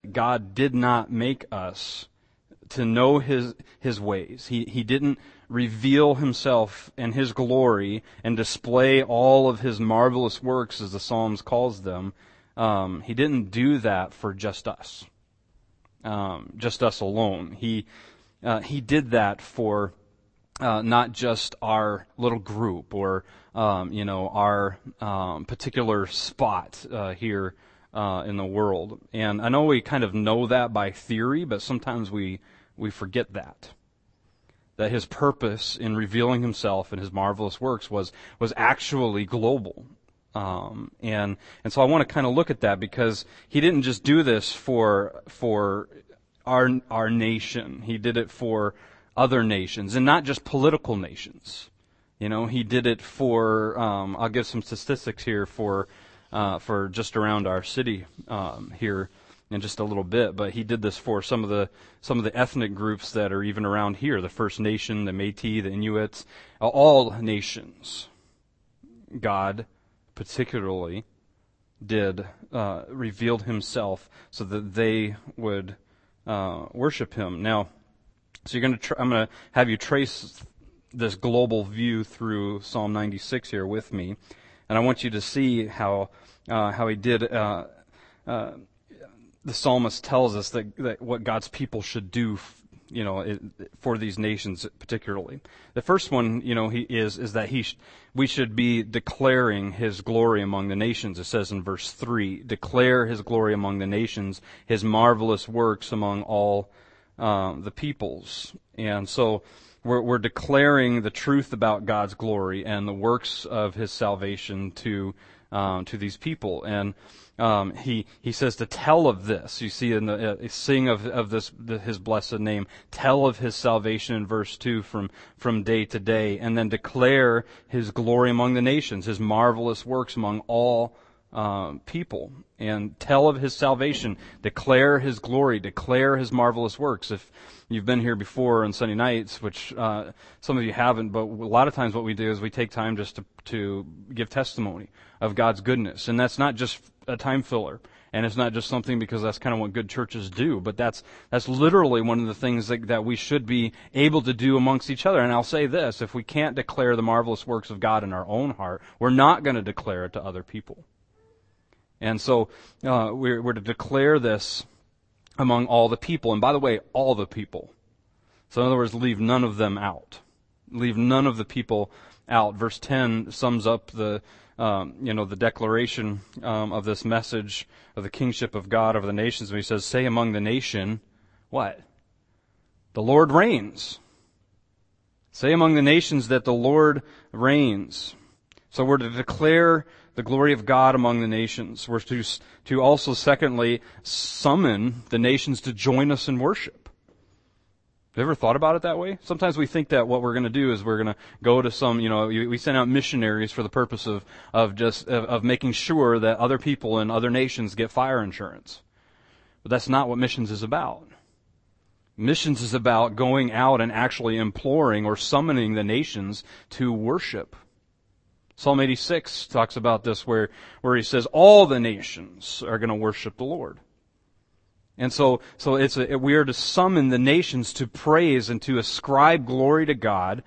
that God did not make us to know His ways. He didn't reveal Himself and His glory and display all of His marvelous works, as the Psalms calls them. He didn't do that for just us alone. He did that for not just our little group or our particular spot here in the world. And I know we kind of know that by theory, but sometimes we forget that His purpose in revealing Himself and His marvelous works was actually global. And so I want to kind of look at that, because He didn't just do this for our nation. He did it for other nations, and not just political nations. He did it for, I'll give some statistics here for just around our city here in just a little bit, but He did this for some of the ethnic groups that are even around here, the First Nation, the Métis, the Inuits, all nations. God particularly revealed Himself so that they would worship Him. Now, so I'm going to have you trace this global view through Psalm 96 here with me, and I want you to see how he did. The psalmist tells us that what God's people should do, for these nations particularly. The first one, is that we should be declaring His glory among the nations. It says in verse 3, declare His glory among the nations, His marvelous works among all the peoples. And so we're declaring the truth about God's glory and the works of His salvation to these people. And he says to tell of this. You see in the sing of this His blessed name, tell of His salvation in verse 2 from day to day, and then declare His glory among the nations, His marvelous works among all people, and tell of His salvation, declare His glory, declare His marvelous works. If you've been here before on Sunday nights, which some of you haven't, but a lot of times what we do is we take time just to give testimony of God's goodness. And that's not just a time filler, and it's not just something because that's kind of what good churches do, but that's literally one of the things that we should be able to do amongst each other. And I'll say this, if we can't declare the marvelous works of God in our own heart, we're not going to declare it to other people. And so we're to declare this among all the people. And by the way, all the people. So in other words, leave none of them out. Leave none of the people out. Verse 10 sums up the declaration of this message of the kingship of God over the nations. When He says, say among the nation, what? The Lord reigns. Say among the nations that the Lord reigns. So we're to declare the glory of God among the nations. We're to also, secondly, summon the nations to join us in worship. Have you ever thought about it that way? Sometimes we think that what we're going to do is we're going to go to some, we send out missionaries for the purpose of making sure that other people in other nations get fire insurance. But that's not what missions is about. Missions is about going out and actually imploring or summoning the nations to worship. Psalm 86 talks about this where he says all the nations are going to worship the Lord. And so we are to summon the nations to praise and to ascribe glory to God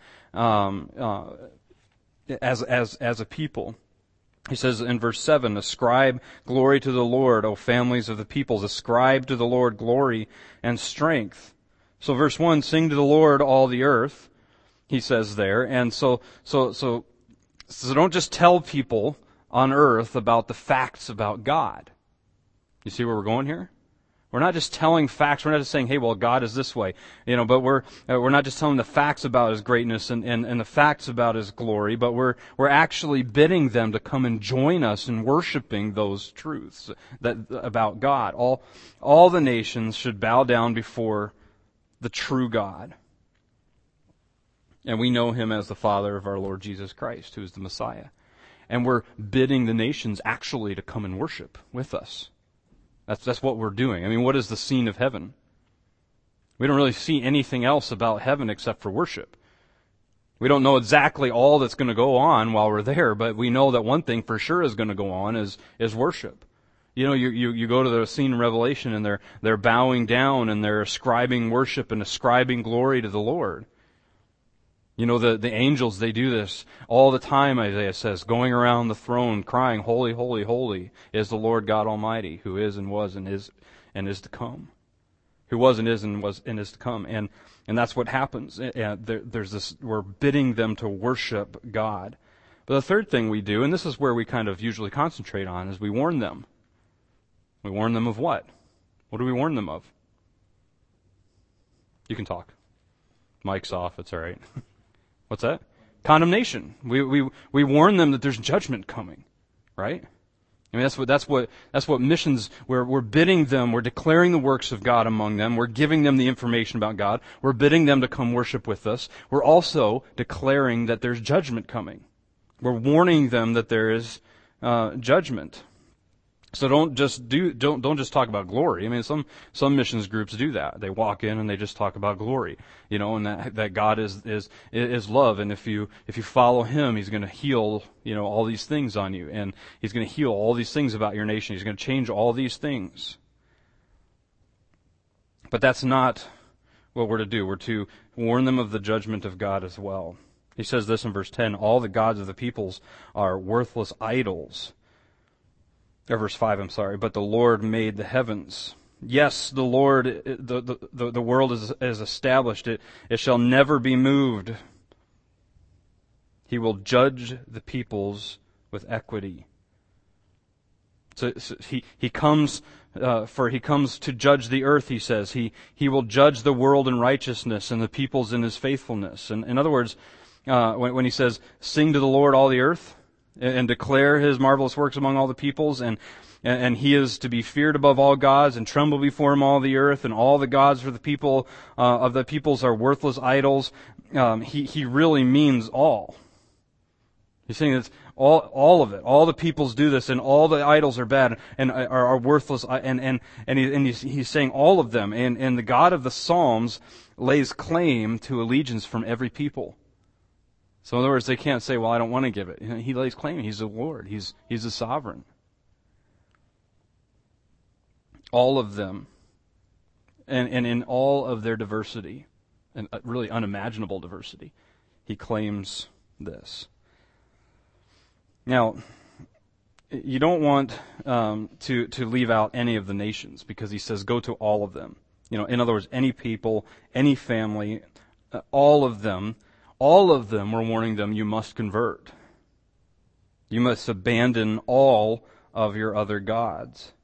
as a people. He says in verse 7, ascribe glory to the Lord, O families of the peoples. Ascribe to the Lord glory and strength. So verse 1, sing to the Lord all the earth, he says there. And so don't just tell people on earth about the facts about God. You see where we're going here? We're not just telling facts. We're not just saying, hey, well, God is this way. But we're not just telling the facts about His greatness and the facts about His glory, but we're actually bidding them to come and join us in worshiping those truths about God. All the nations should bow down before the true God. And we know Him as the Father of our Lord Jesus Christ, who is the Messiah. And we're bidding the nations actually to come and worship with us. That's what we're doing. I mean, what is the scene of heaven? We don't really see anything else about heaven except for worship. We don't know exactly all that's going to go on while we're there, but we know that one thing for sure is going to go on is worship. You know, you go to the scene in Revelation and they're bowing down and they're ascribing worship and ascribing glory to the Lord. You know, the angels, they do this all the time, Isaiah says, going around the throne crying, "Holy, holy, holy is the Lord God Almighty, who is and was and is to come." Who was and is to come. And that's what happens. There's this, we're bidding them to worship God. But the third thing we do, and this is where we kind of usually concentrate on, is we warn them. We warn them of what? What do we warn them of? You can talk. Mic's off, it's all right. What's that? Condemnation. We warn them that there's judgment coming, right? I mean, that's what missions, we're bidding them, we're declaring the works of God among them, we're giving them the information about God, we're bidding them to come worship with us. We're also declaring that there's judgment coming. We're warning them that there is judgment. So don't just talk about glory. I mean, some missions groups do that. They walk in and they just talk about glory, you know, and that God is love, and if you follow Him, He's going to heal, you know, all these things on you, and He's going to heal all these things about your nation. He's going to change all these things. But that's not what we're to do. We're to warn them of the judgment of God as well. He says this in verse 10: "All the gods of the peoples are worthless idols." Or verse 5, I'm sorry. "But the Lord made the heavens." Yes, the Lord, the world is established. It shall never be moved. He will judge the peoples with equity. So he comes he comes to judge the earth, he says. He will judge the world in righteousness and the peoples in His faithfulness. And in other words, when he says, "Sing to the Lord, all the earth," and declare His marvelous works among all the peoples, and He is to be feared above all gods, and tremble before Him all the earth, and all the gods for the people of the peoples are worthless idols. He really means all. He's saying it's all of it. All the peoples do this, and all the idols are bad and are worthless. And he's saying all of them. And the God of the Psalms lays claim to allegiance from every people. So in other words, they can't say, "Well, I don't want to give it." He lays claim. He's the Lord. He's the sovereign. All of them, and in all of their diversity, and really unimaginable diversity, He claims this. Now, you don't want to leave out any of the nations, because He says, "Go to all of them." You know, in other words, any people, any family, all of them. All of them, we're warning them, you must convert. You must abandon all of your other gods.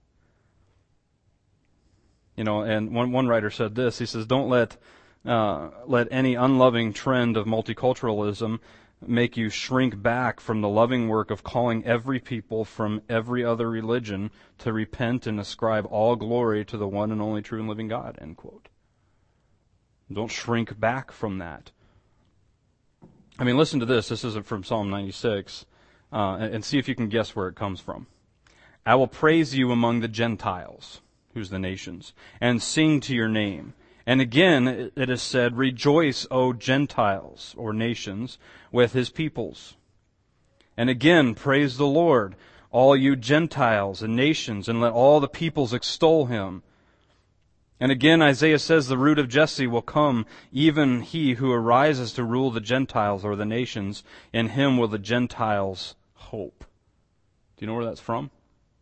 You know, and one writer said this. He says, "Don't let any unloving trend of multiculturalism make you shrink back from the loving work of calling every people from every other religion to repent and ascribe all glory to the one and only true and living God." End quote. Don't shrink back from that. I mean, listen to this. This is from Psalm 96, and see if you can guess where it comes from. "I will praise you among the Gentiles," who's the nations, "and sing to your name. And again it is said, 'Rejoice, O Gentiles,' or nations, 'with His peoples.' And again, praise the Lord, all you Gentiles and nations, and let all the peoples extol Him." And again, Isaiah says, "The root of Jesse will come, even He who arises to rule the Gentiles," or the nations. "In Him will the Gentiles hope." Do you know where that's from?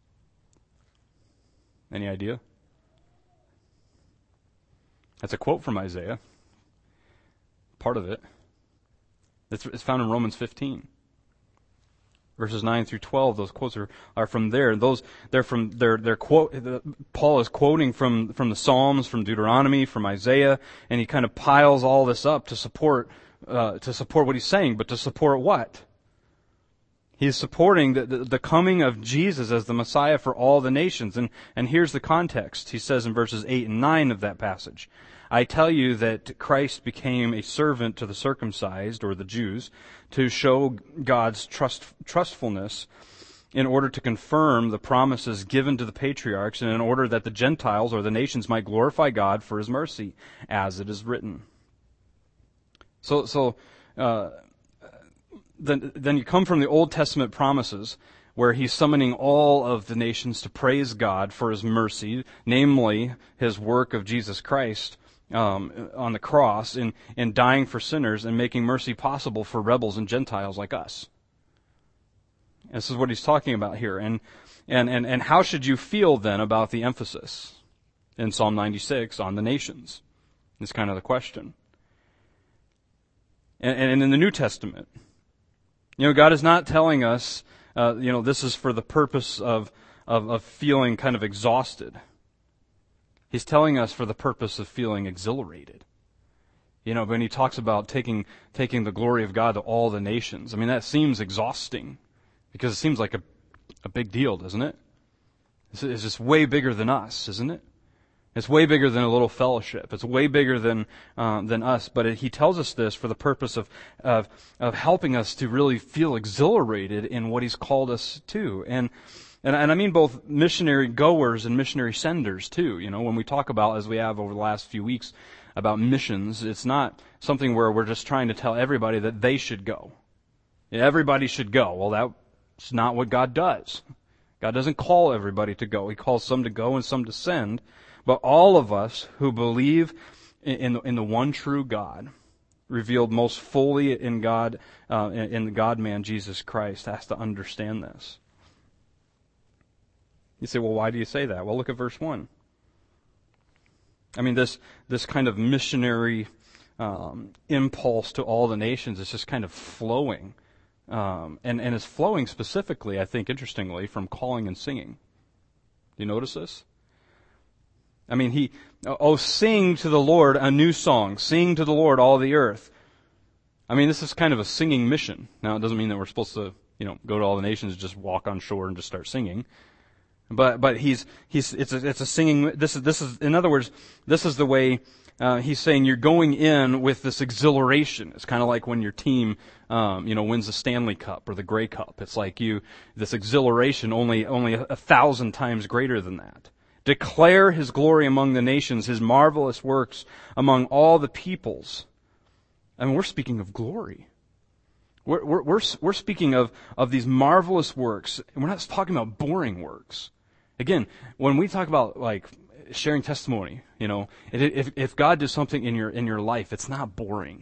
Any idea? That's a quote from Isaiah. Part of it. It's found in Romans 15. Verses 9 through 12, those quotes are from there. Paul is quoting from the Psalms, from Deuteronomy, from Isaiah, and he kind of piles all this up to support what he's saying. But to support what? He's supporting the coming of Jesus as the Messiah for all the nations. And here's the context. He says in verses 8 and 9 of that passage, "I tell you that Christ became a servant to the circumcised," or the Jews, "to show God's trustfulness, in order to confirm the promises given to the patriarchs, and in order that the Gentiles," or the nations, "might glorify God for His mercy, as it is written." Then you come from the Old Testament promises, where he's summoning all of the nations to praise God for his mercy, namely his work of Jesus Christ on the cross in dying for sinners and making mercy possible for rebels and Gentiles like us. This is what he's talking about here. And how should you feel then about the emphasis in Psalm 96 on the nations? It's kind of the question. And in the New Testament, God is not telling us, this is for the purpose of feeling kind of exhausted. He's telling us for the purpose of feeling exhilarated. When he talks about taking the glory of God to all the nations, that seems exhausting because it seems like a big deal, doesn't it? It's just way bigger than us, isn't it? It's way bigger than a little fellowship. It's way bigger than us. But he tells us this for the purpose of helping us to really feel exhilarated in what he's called us to. And I mean both missionary goers and missionary senders too. When we talk about, as we have over the last few weeks, about missions, it's not something where we're just trying to tell everybody that they should go. Everybody should go. Well, that's not what God does. God doesn't call everybody to go. He calls some to go and some to send. But all of us who believe in the one true God, revealed most fully in God, in the God-man Jesus Christ, has to understand this. You say, well, why do you say that? Well, look at verse 1. This kind of missionary impulse to all the nations is just kind of flowing. And it's flowing specifically, I think, interestingly, from calling and singing. Do you notice this? Sing to the Lord a new song. Sing to the Lord all the earth. This is kind of a singing mission. Now, it doesn't mean that we're supposed to, go to all the nations and just walk on shore and just start singing. But it's a singing, this is, in other words, this is the way, he's saying you're going in with this exhilaration. It's kind of like when your team, wins the Stanley Cup or the Grey Cup. It's like this exhilaration only 1,000 times greater than that. Declare his glory among the nations, his marvelous works among all the peoples. We're speaking of glory. We're speaking of these marvelous works, and we're not talking about boring works. Again, when we talk about sharing testimony, if God does something in your life, it's not boring.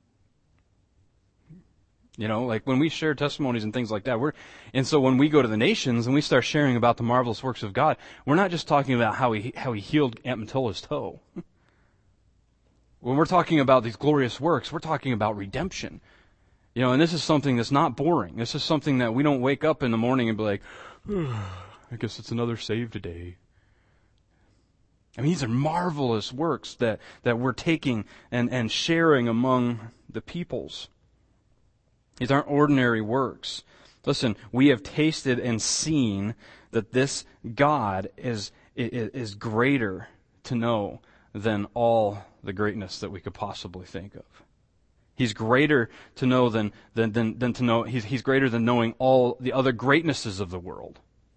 When we share testimonies and things like that, and so when we go to the nations and we start sharing about the marvelous works of God, we're not just talking about how he healed Aunt Matilla's toe. When we're talking about these glorious works, we're talking about redemption. And this is something that's not boring. This is something that we don't wake up in the morning and be like, I guess it's another save today. These are marvelous works that we're taking and sharing among the peoples. These aren't ordinary works. Listen, we have tasted and seen that this God is greater to know than all the greatness that we could possibly think of. He's greater to know than to know. He's greater than knowing all the other greatnesses of the world.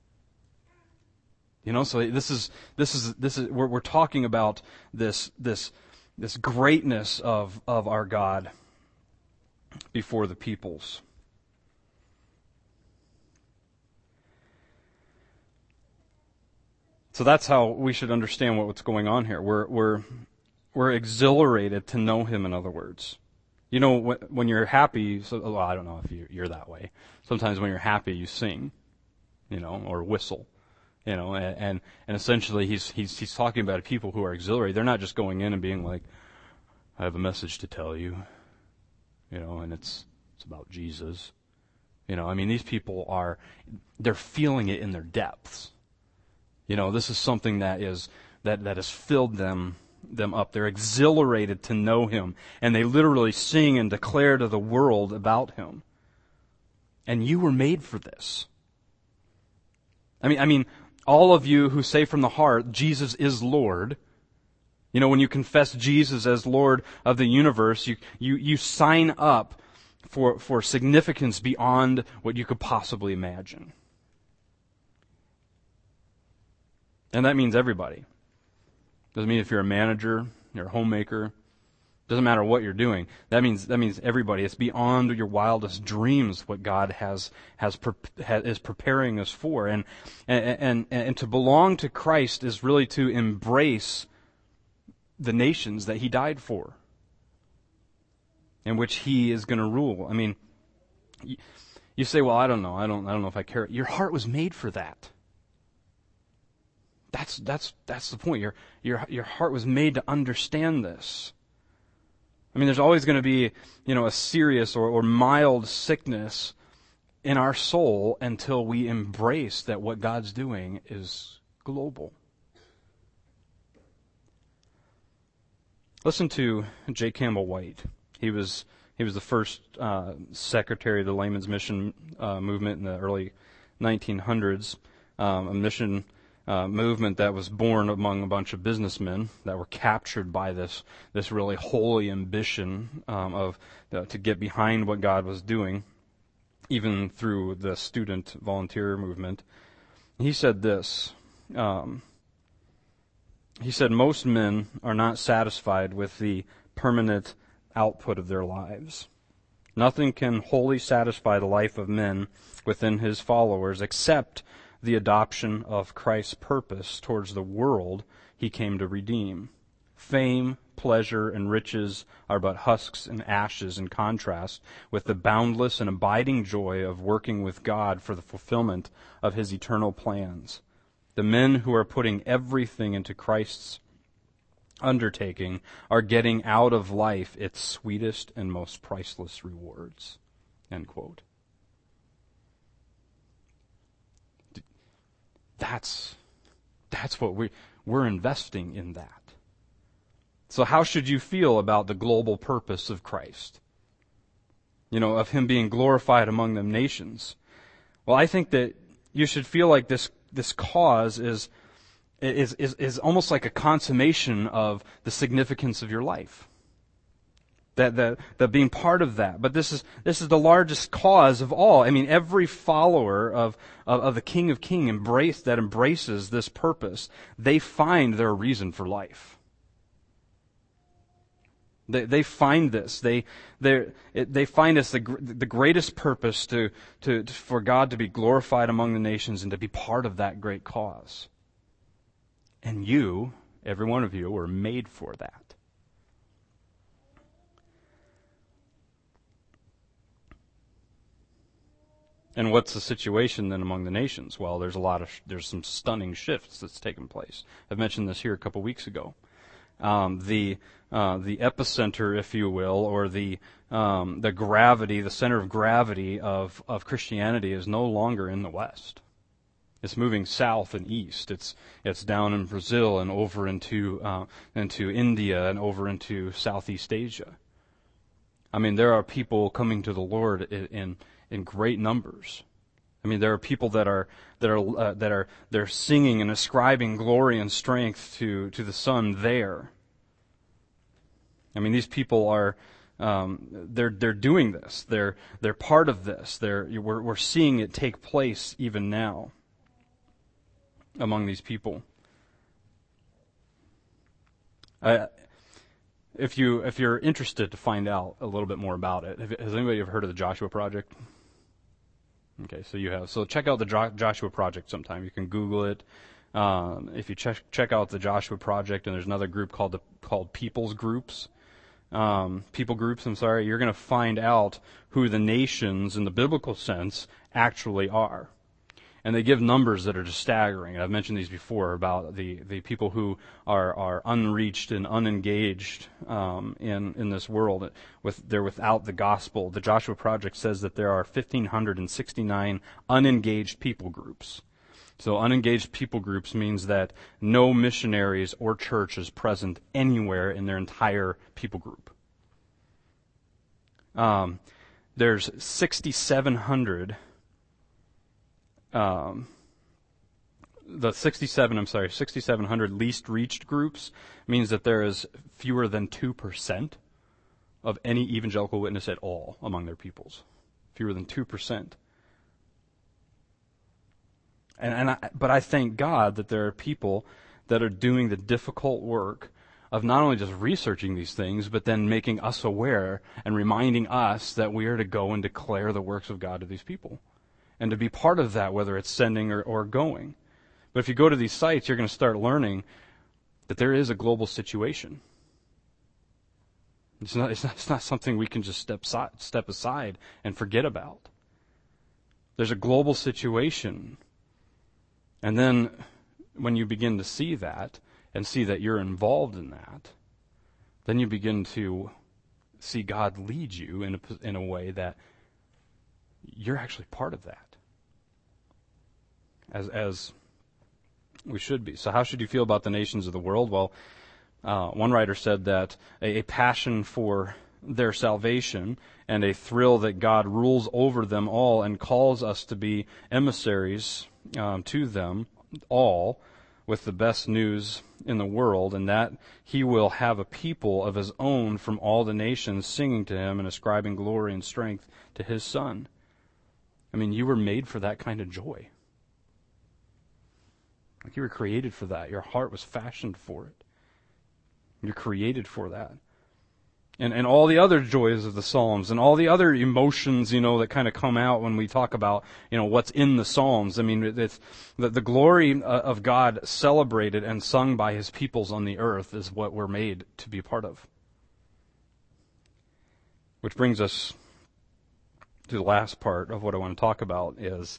So this is we're talking about this greatness of our God before the peoples. So that's how we should understand what's going on here. We're exhilarated to know him, in other words. When you're happy, I don't know if you're that way. Sometimes when you're happy, you sing, or whistle, and essentially he's talking about people who are exhilarated. They're not just going in and being like, I have a message to tell you, and it's about Jesus. These people they're feeling it in their depths. This is something that has filled them up. They're exhilarated to know him, and they literally sing and declare to the world about him. And you were made for this. All of you who say from the heart, Jesus is Lord, when you confess Jesus as Lord of the universe, you sign up for significance beyond what you could possibly imagine. And that means everybody. Doesn't mean if you're a manager, you're a homemaker, Doesn't matter what you're doing. That means everybody. It's beyond your wildest dreams what God is preparing us for, and to belong to Christ is really to embrace the nations that He died for, in which He is going to rule. I mean, you say, "Well, I don't know. I don't know if I care." Your heart was made for that. That's the point. Your heart was made to understand this. I mean, there's always going to be, a serious or mild sickness in our soul until we embrace that what God's doing is global. Listen to J. Campbell White. He was the first secretary of the Layman's Mission movement in the early 1900s, a mission movement that was born among a bunch of businessmen that were captured by this really holy ambition to get behind what God was doing, even through the student volunteer movement. He said this. He said, "Most men are not satisfied with the permanent output of their lives. Nothing can wholly satisfy the life of men within His followers except the adoption of Christ's purpose towards the world He came to redeem. Fame, pleasure, and riches are but husks and ashes in contrast with the boundless and abiding joy of working with God for the fulfillment of His eternal plans. The men who are putting everything into Christ's undertaking are getting out of life its sweetest and most priceless rewards." End quote. That's what we're investing in that. So how should you feel about the global purpose of Christ? Of Him being glorified among the nations. Well, I think that you should feel like this cause is almost like a consummation of the significance of your life. That being part of that. But this is the largest cause of all. I mean, every follower of the King of Kings embraces this purpose, they find their reason for life. They find this. They find this the greatest purpose for God to be glorified among the nations and to be part of that great cause. And you, every one of you, were made for that. And what's the situation then among the nations? Well, there's some stunning shifts that's taken place. I've mentioned this here a couple weeks ago. The epicenter, if you will, or the gravity, the center of gravity of Christianity is no longer in the West. It's moving south and east. It's down in Brazil and over into India and over into Southeast Asia. I mean, there are people coming to the Lord in great numbers. I mean, there are people that are singing and ascribing glory and strength to the Son there. I mean, these people are they're doing this. They're part of this. We're seeing it take place even now among these people. If you're interested to find out a little bit more about it, has anybody ever heard of the Joshua Project? Okay, so you have. So check out the Joshua Project sometime. You can Google it. If you check out the Joshua Project, and there's another group called People Groups. You're going to find out who the nations in the biblical sense actually are. And they give numbers that are just staggering. I've mentioned these before about the people who are unreached and unengaged in this world. They're without the gospel. The Joshua Project says that there are 1,569 unengaged people groups. So unengaged people groups means that no missionaries or church is present anywhere in their entire people group. There's 6,700. The 6,700 least reached groups means that there is fewer than 2% of any evangelical witness at all among their peoples. Fewer than 2%. But I thank God that there are people that are doing the difficult work of not only just researching these things, but then making us aware and reminding us that we are to go and declare the works of God to these people. And to be part of that, whether it's sending or going. But if you go to these sites, you're going to start learning that there is a global situation. It's not something we can just step aside and forget about. There's a global situation. And then when you begin to see that, and see that you're involved in that, then you begin to see God lead you in a way that you're actually part of that, as we should be. So how should you feel about the nations of the world? Well, one writer said that a passion for their salvation and a thrill that God rules over them all and calls us to be emissaries to them all with the best news in the world, and that he will have a people of his own from all the nations singing to him and ascribing glory and strength to his Son. I mean, you were made for that kind of joy. Like, you were created for that. Your heart was fashioned for it. You're created for that. And all the other joys of the Psalms and all the other emotions, that kind of come out when we talk about, what's in the Psalms. I mean, it's the glory of God celebrated and sung by his peoples on the earth is what we're made to be part of. Which brings us to the last part of what I want to talk about is,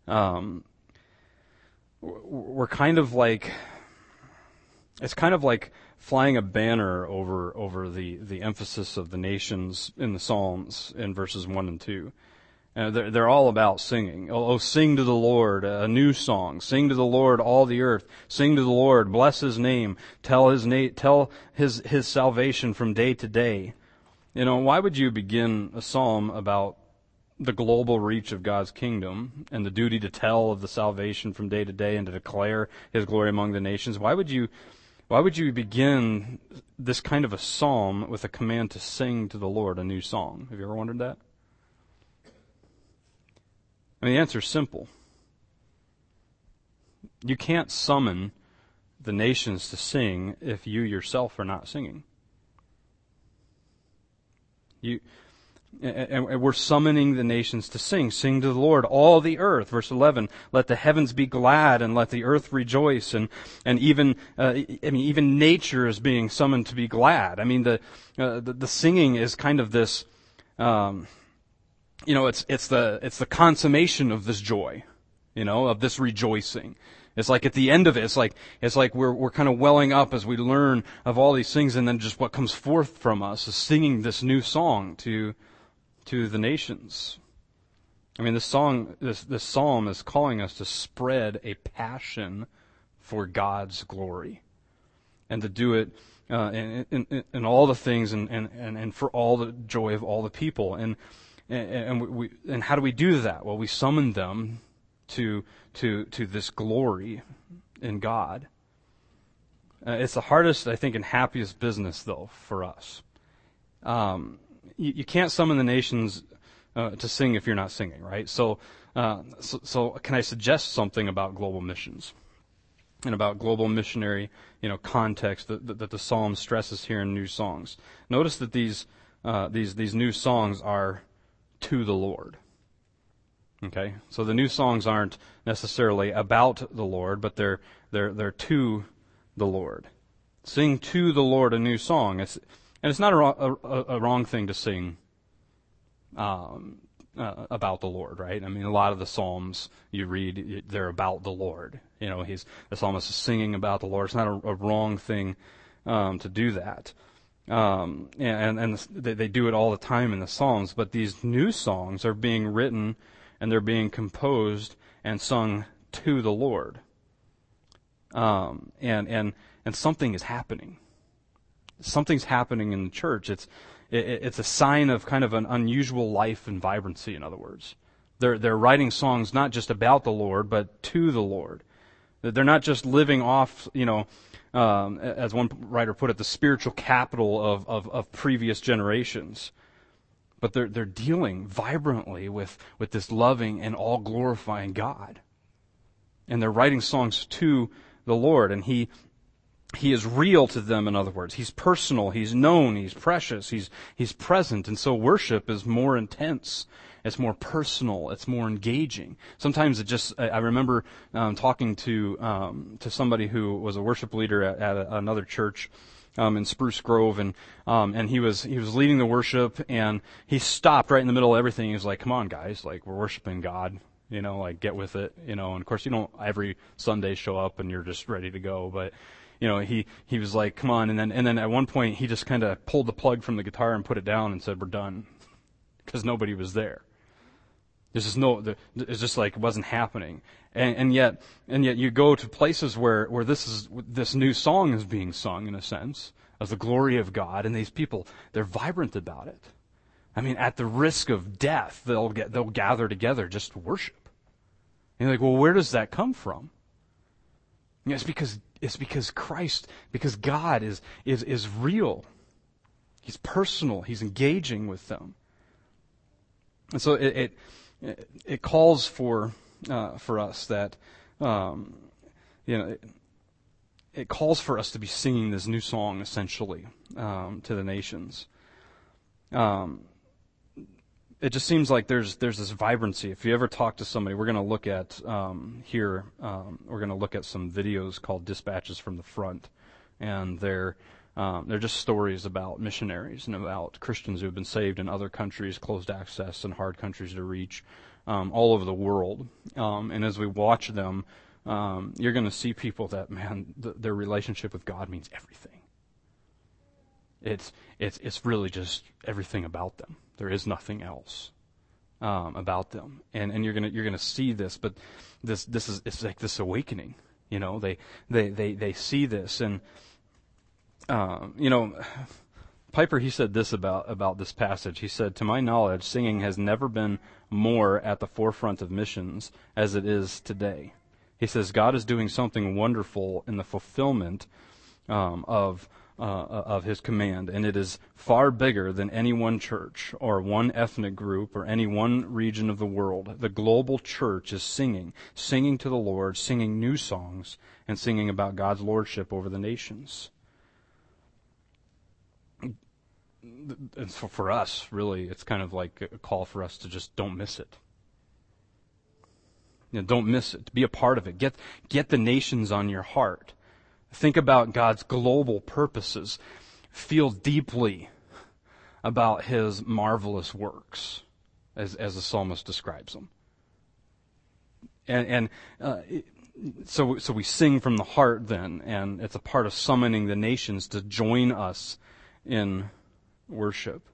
we're kind of like, it's kind of like flying a banner over the emphasis of the nations in the Psalms in verses 1 and 2. They're all about singing. Oh, sing to the Lord a new song. Sing to the Lord all the earth. Sing to the Lord, bless his name. Tell his salvation from day to day. Why would you begin a psalm about the global reach of God's kingdom and the duty to tell of the salvation from day to day and to declare his glory among the nations? Why would you begin this kind of a psalm with a command to sing to the Lord a new song? Have you ever wondered that? I mean, the answer is simple. You can't summon the nations to sing if you yourself are not singing. And we're summoning the nations to sing. Sing to the Lord, all the earth. Verse 11, let the heavens be glad and let the earth rejoice. And even nature is being summoned to be glad. I mean, the singing is kind of this, it's the consummation of this joy, of this rejoicing. It's like at the end of it, it's like we're kind of welling up as we learn of all these things, and then just what comes forth from us is singing this new song to the nations. I mean, this psalm is calling us to spread a passion for God's glory, and to do it in all the things and for all the joy of all the people. And how do we do that? Well, we summon them to this glory in God. It's the hardest, I think, and happiest business, though, for us. You can't summon the nations to sing if you're not singing, right? So can I suggest something about global missions and about global missionary, context that the Psalm stresses here in new songs? Notice that these new songs are to the Lord. Okay, so the new songs aren't necessarily about the Lord, but they're to the Lord. Sing to the Lord a new song. It's not a wrong thing to sing about the Lord, right? I mean, a lot of the Psalms you read, they're about the Lord. The psalmist is singing about the Lord. It's not a wrong thing to do that. And they do it all the time in the Psalms, but these new songs are being written and they're being composed and sung to the Lord. And something is happening. Something's happening in the church. It's a sign of kind of an unusual life and vibrancy, in other words. They're writing songs not just about the Lord, but to the Lord. They're not just living off, as one writer put it, the spiritual capital of previous generations. But they're dealing vibrantly with this loving and all glorifying God. And they're writing songs to the Lord, and He He is real to them, in other words. He's personal, he's known, he's precious, he's present. And so worship is more intense. It's more personal. It's more engaging. Sometimes it just, I remember talking to somebody who was a worship leader at another church in Spruce Grove, and he was leading the worship, and he stopped right in the middle of everything. He was like, "Come on, guys, like, we're worshiping God. Like, get with it, And of course, you don't every Sunday show up and you're just ready to go, but he was like, "Come on." And then at one point he just kind of pulled the plug from the guitar and put it down and said, "We're done," because nobody was there. It's just like it wasn't happening. And yet you go to places where this new song is being sung, in a sense, of the glory of God, and these people, they're vibrant about it. I mean, at the risk of death, they'll gather together just to worship. And you're like, well, where does that come from? It's because Christ, because God is real. He's personal. He's engaging with them. And so it calls for us that, it calls for us to be singing this new song, essentially, to the nations. It just seems like there's this vibrancy. If you ever talk to somebody, we're going to look at we're going to look at some videos called Dispatches from the Front, and they're just stories about missionaries and about Christians who have been saved in other countries, closed access and hard countries to reach, all over the world. And as we watch them, you're going to see people that, man, their relationship with God means everything. It's really just everything about them. There is nothing else about them, and you're gonna see this. But it's like this awakening. They see this, and Piper, he said this about this passage. He said, "To my knowledge, singing has never been more at the forefront of missions as it is today." He says God is doing something wonderful in the fulfillment of His command, and it is far bigger than any one church or one ethnic group or any one region of the world. The global church is singing to the Lord, singing new songs, and singing about God's lordship over the nations. And for us, really, it's kind of like a call for us to just don't miss it. Don't miss it. Be a part of it. Get the nations on your heart. Think about God's global purposes. Feel deeply about His marvelous works, as the psalmist describes them. So we sing from the heart then, and it's a part of summoning the nations to join us in worship.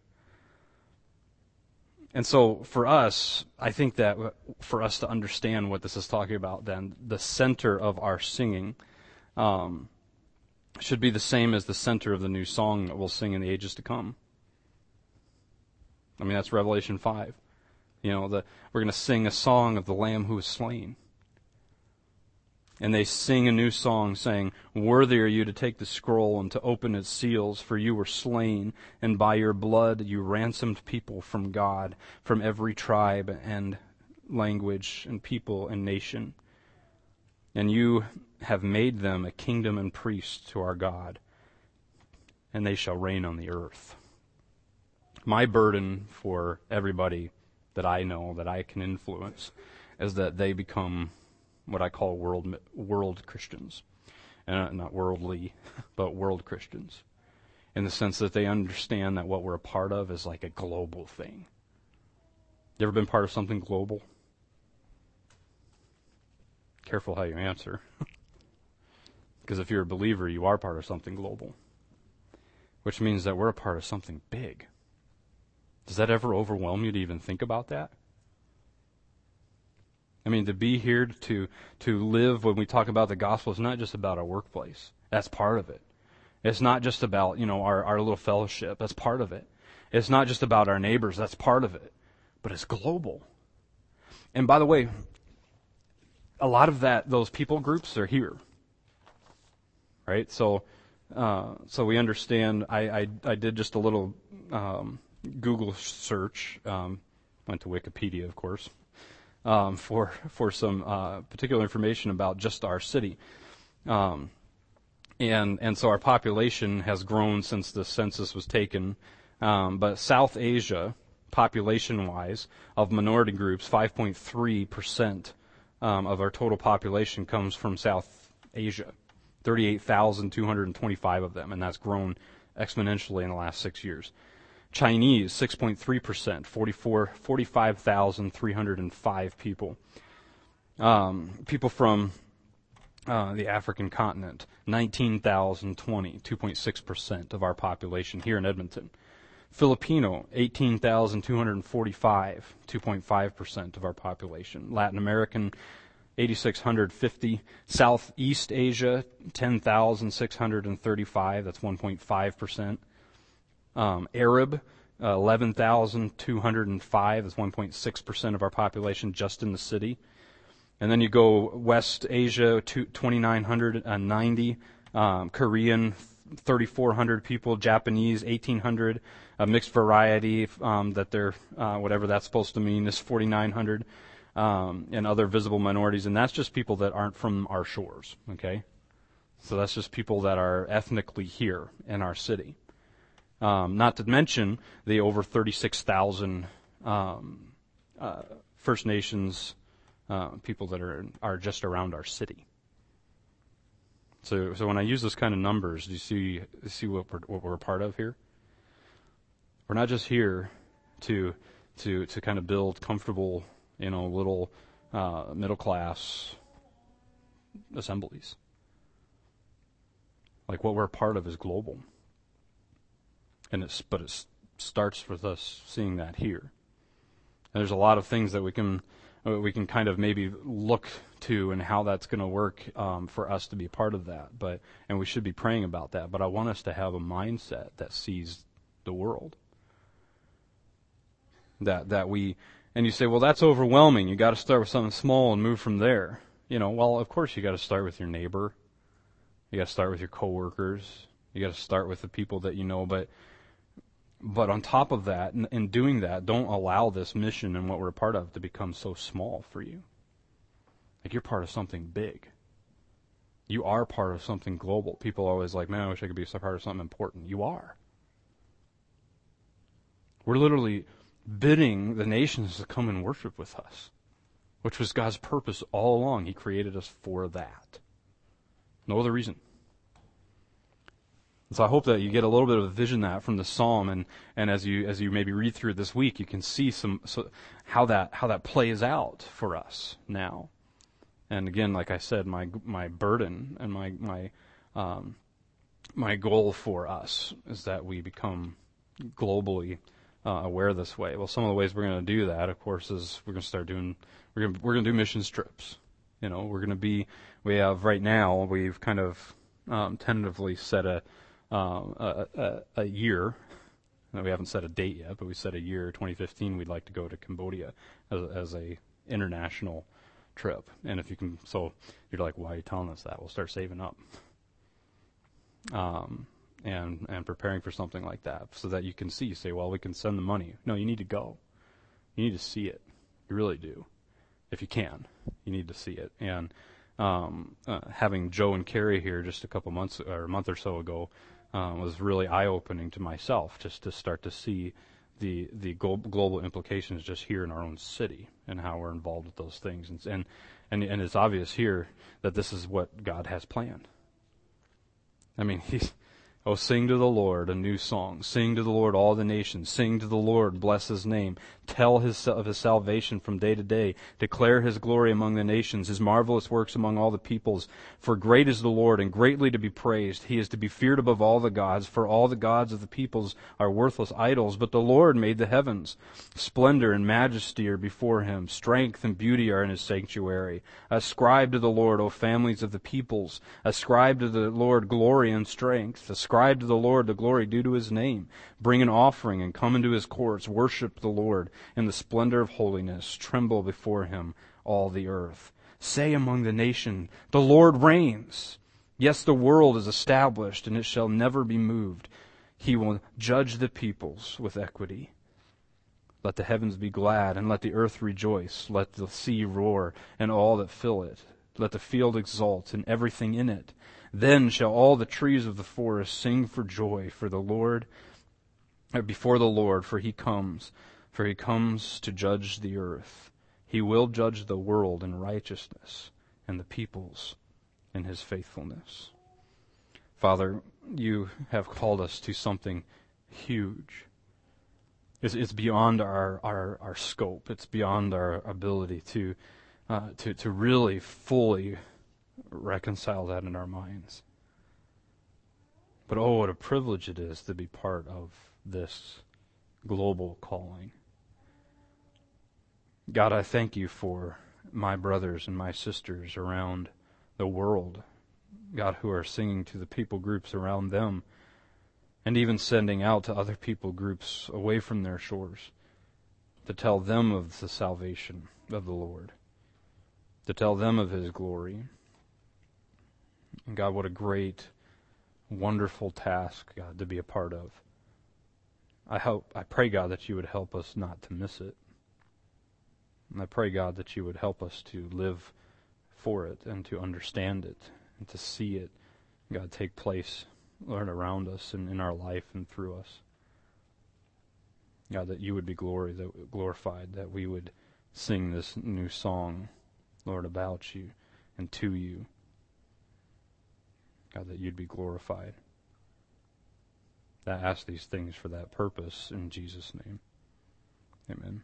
And so for us, I think that for us to understand what this is talking about, then the center of our singing should be the same as the center of the new song that we'll sing in the ages to come. I mean, that's Revelation 5. We're going to sing a song of the Lamb who was slain. And they sing a new song saying, "Worthy are you to take the scroll and to open its seals, for you were slain, and by your blood you ransomed people from God, from every tribe and language and people and nation. And you have made them a kingdom and priests to our God, and they shall reign on the earth." My burden for everybody that I know, that I can influence, is that they become what I call world Christians. Not worldly, but world Christians. In the sense that they understand that what we're a part of is like a global thing. You ever been part of something global? Careful how you answer. Because if you're a believer, you are part of something global. Which means that we're a part of something big. Does that ever overwhelm you to even think about that? I mean, to be here, to live, when we talk about the gospel, it's not just about our workplace. That's part of it. It's not just about, our little fellowship. That's part of it. It's not just about our neighbors. That's part of it. But it's global. And by the way, a lot of those people groups are here. Right? So we understand, I did just a little Google search, went to Wikipedia, of course, for some particular information about just our city. And so our population has grown since the census was taken. But South Asia, population-wise, of minority groups, 5.3% of our total population comes from South Asia. 38,225 of them, and that's grown exponentially in the last 6 years. Chinese, 6.3%, 45,305 people. People from the African continent, 19,020, 2.6% of our population here in Edmonton. Filipino, 18,245, 2.5% of our population. Latin American, 8,650. Southeast Asia, 10,635, that's 1.5%. Arab, 11,205, that's 1.6% of our population just in the city. And then you go West Asia, 2,990, Korean, 3,400 people, Japanese, 1,800, a mixed variety that they're, whatever that's supposed to mean, is 4,900, and other visible minorities. And that's just people that aren't from our shores, okay? So that's just people that are ethnically here in our city. Not to mention the over 36,000 First Nations people that are just around our city. So when I use those kind of numbers, do you see what we're a part of here? We're not just here to kind of build comfortable, little middle class assemblies. Like what we're a part of is global, but it starts with us seeing that here. And there's a lot of things that we can kind of maybe look to and how that's going to work for us to be part of that. And we should be praying about that. But I want us to have a mindset that sees the world. That we, and you say, well, that's overwhelming. You got to start with something small and move from there. Well, of course you got to start with your neighbor. You got to start with your coworkers. You got to start with the people that you know. But on top of that, in doing that, don't allow this mission and what we're a part of to become so small for you. Like you're part of something big. You are part of something global. People are always like, man, I wish I could be a part of something important. You are. We're literally bidding the nations to come and worship with us, which was God's purpose all along. He created us for that. No other reason. So I hope that you get a little bit of a vision of that from the psalm, and as you maybe read through it this week, you can see how that plays out for us now. And again, like I said, my burden and my goal for us is that we become globally aware this way. Well, some of the ways we're going to do that, of course, is we're going to do missions trips. We have right now, we've kind of tentatively set a year. We haven't set a date yet, but we set a year, 2015. We'd like to go to Cambodia as a international trip. And if you can, so you're like, why are you telling us that? We'll start saving up, and preparing for something like that, so that you can see. You say, well, we can send the money. No, you need to go. You need to see it. You really do. If you can, you need to see it. And having Joe and Carrie here just a month or so ago was really eye-opening to myself, just to start to see the global implications just here in our own city and how we're involved with those things. And it's obvious here that this is what God has planned. I mean, sing to the Lord a new song. Sing to the Lord, all the nations. Sing to the Lord, bless His name. Tell of His salvation from day to day. Declare His glory among the nations, His marvelous works among all the peoples. For great is the Lord, and greatly to be praised. He is to be feared above all the gods, for all the gods of the peoples are worthless idols. But the Lord made the heavens. Splendor and majesty are before Him. Strength and beauty are in His sanctuary. Ascribe to the Lord, O families of the peoples. Ascribe to the Lord glory and strength. Ascribe to the Lord the glory due to His name. Bring an offering and come into His courts. Worship the Lord in the splendor of holiness. Tremble before Him, all the earth. Say among the nation, the Lord reigns. Yes, the world is established, and it shall never be moved. He will judge the peoples with equity. Let the heavens be glad, and let the earth rejoice. Let the sea roar, and all that fill it. Let the field exult, and everything in it. Then shall all the trees of the forest sing for joy before the Lord, for he comes to judge the earth. He will judge the world in righteousness and the peoples in his faithfulness. Father, you have called us to something huge. It's beyond our scope. It's beyond our ability to really fully reconcile that in our minds. But oh, what a privilege it is to be part of this global calling. God, I thank you for my brothers and my sisters around the world, God, who are singing to the people groups around them, and even sending out to other people groups away from their shores to tell them of the salvation of the Lord, to tell them of his glory. And God, what a great, wonderful task, God, to be a part of. I pray, God, that you would help us not to miss it. And I pray, God, that you would help us to live for it and to understand it and to see it, God, take place, Lord, around us and in our life and through us. God, that you would be glorified, that we would sing this new song, Lord, about you and to you. God, that you'd be glorified. I ask these things for that purpose in Jesus' name. Amen.